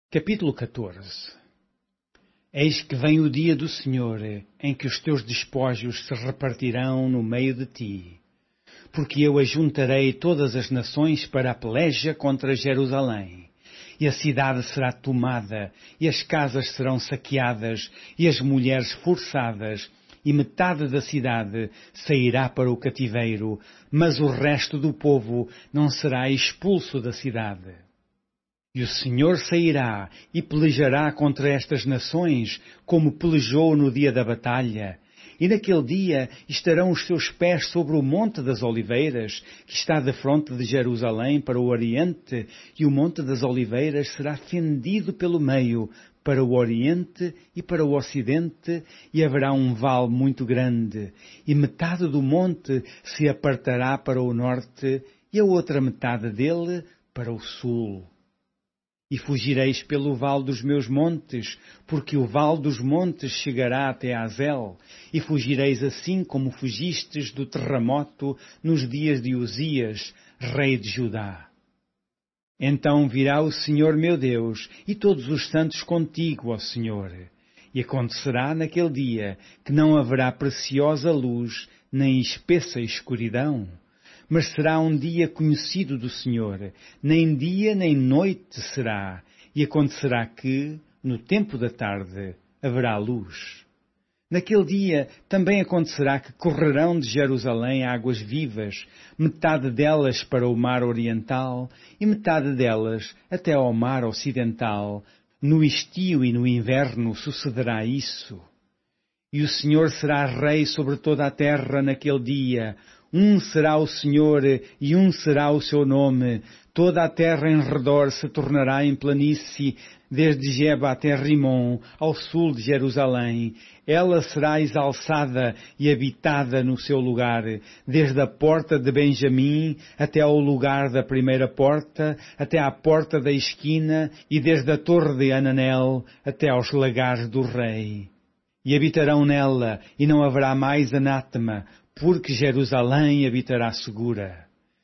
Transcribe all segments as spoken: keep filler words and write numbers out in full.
Capítulo catorze. Eis que vem o dia do Senhor, em que os teus despojos se repartirão no meio de ti. Porque eu ajuntarei todas as nações para a peleja contra Jerusalém. E a cidade será tomada, e as casas serão saqueadas, e as mulheres forçadas, e metade da cidade sairá para o cativeiro, mas o resto do povo não será expulso da cidade. E o Senhor sairá e pelejará contra estas nações, como pelejou no dia da batalha. E naquele dia estarão os seus pés sobre o Monte das Oliveiras, que está de fronte de Jerusalém para o Oriente, e o Monte das Oliveiras será fendido pelo meio, para o Oriente e para o Ocidente, e haverá um vale muito grande, e metade do monte se apartará para o Norte, e a outra metade dele para o Sul. E fugireis pelo vale dos meus montes, porque o vale dos montes chegará até Azel, e fugireis assim como fugistes do terremoto nos dias de Uzias, rei de Judá. Então virá o Senhor meu Deus, e todos os santos contigo, ó Senhor. E acontecerá naquele dia que não haverá preciosa luz, nem espessa escuridão. Mas será um dia conhecido do Senhor, nem dia nem noite será, e acontecerá que, no tempo da tarde, haverá luz. Naquele dia também acontecerá que correrão de Jerusalém águas vivas, metade delas para o mar oriental, e metade delas até ao mar ocidental. No estio e no inverno sucederá isso. E o Senhor será rei sobre toda a terra naquele dia. Um será o Senhor e um será o seu nome. Toda a terra em redor se tornará em planície, desde Geba até Rimon, ao sul de Jerusalém. Ela será exalçada e habitada no seu lugar, desde a porta de Benjamim até ao lugar da primeira porta, até à porta da esquina, e desde a torre de Ananel até aos lagares do rei. E habitarão nela, e não haverá mais anátema, porque Jerusalém habitará segura.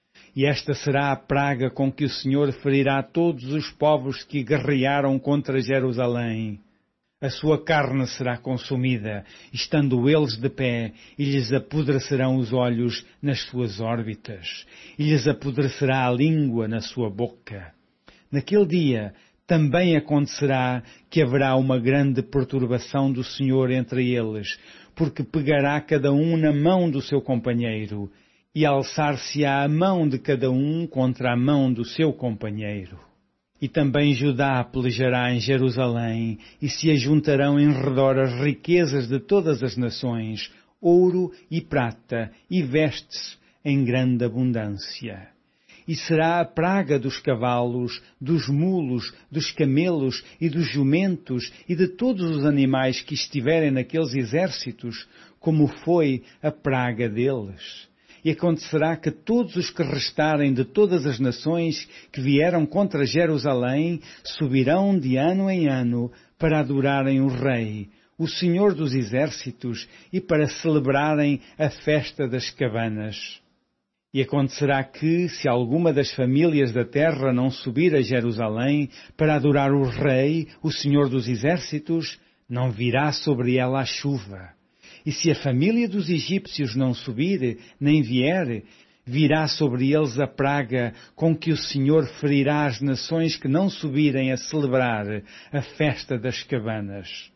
E esta será a praga com que o Senhor ferirá todos os povos que guerrearam contra Jerusalém. A sua carne será consumida, estando eles de pé, e lhes apodrecerão os olhos nas suas órbitas, e lhes apodrecerá a língua na sua boca. Naquele dia também acontecerá que haverá uma grande perturbação do Senhor entre eles, porque pegará cada um na mão do seu companheiro, e alçar-se-á a mão de cada um contra a mão do seu companheiro. E também Judá pelejará em Jerusalém, e se ajuntarão em redor as riquezas de todas as nações, ouro e prata, e vestes em grande abundância. E será a praga dos cavalos, dos mulos, dos camelos e dos jumentos e de todos os animais que estiverem naqueles exércitos, como foi a praga deles. E acontecerá que todos os que restarem de todas as nações que vieram contra Jerusalém subirão de ano em ano para adorarem o Rei, o Senhor dos exércitos, e para celebrarem a festa das cabanas. E acontecerá que, se alguma das famílias da terra não subir a Jerusalém para adorar o Rei, o Senhor dos Exércitos, não virá sobre ela a chuva. E se a família dos egípcios não subir, nem vier, virá sobre eles a praga com que o Senhor ferirá as nações que não subirem a celebrar a festa das cabanas.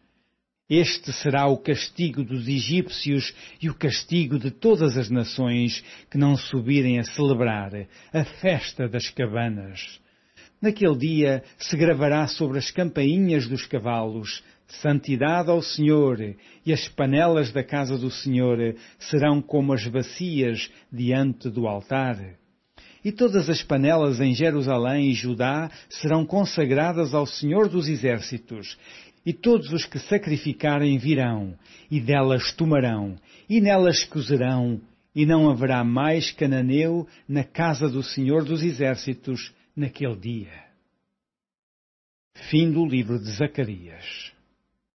Este será o castigo dos egípcios e o castigo de todas as nações que não subirem a celebrar a festa das cabanas. Naquele dia se gravará sobre as campainhas dos cavalos: Santidade ao Senhor, e as panelas da casa do Senhor serão como as bacias diante do altar. E todas as panelas em Jerusalém e Judá serão consagradas ao Senhor dos Exércitos. E todos os que sacrificarem virão, e delas tomarão, e nelas cozerão, e não haverá mais cananeu na casa do Senhor dos Exércitos naquele dia. Fim do livro de Zacarias.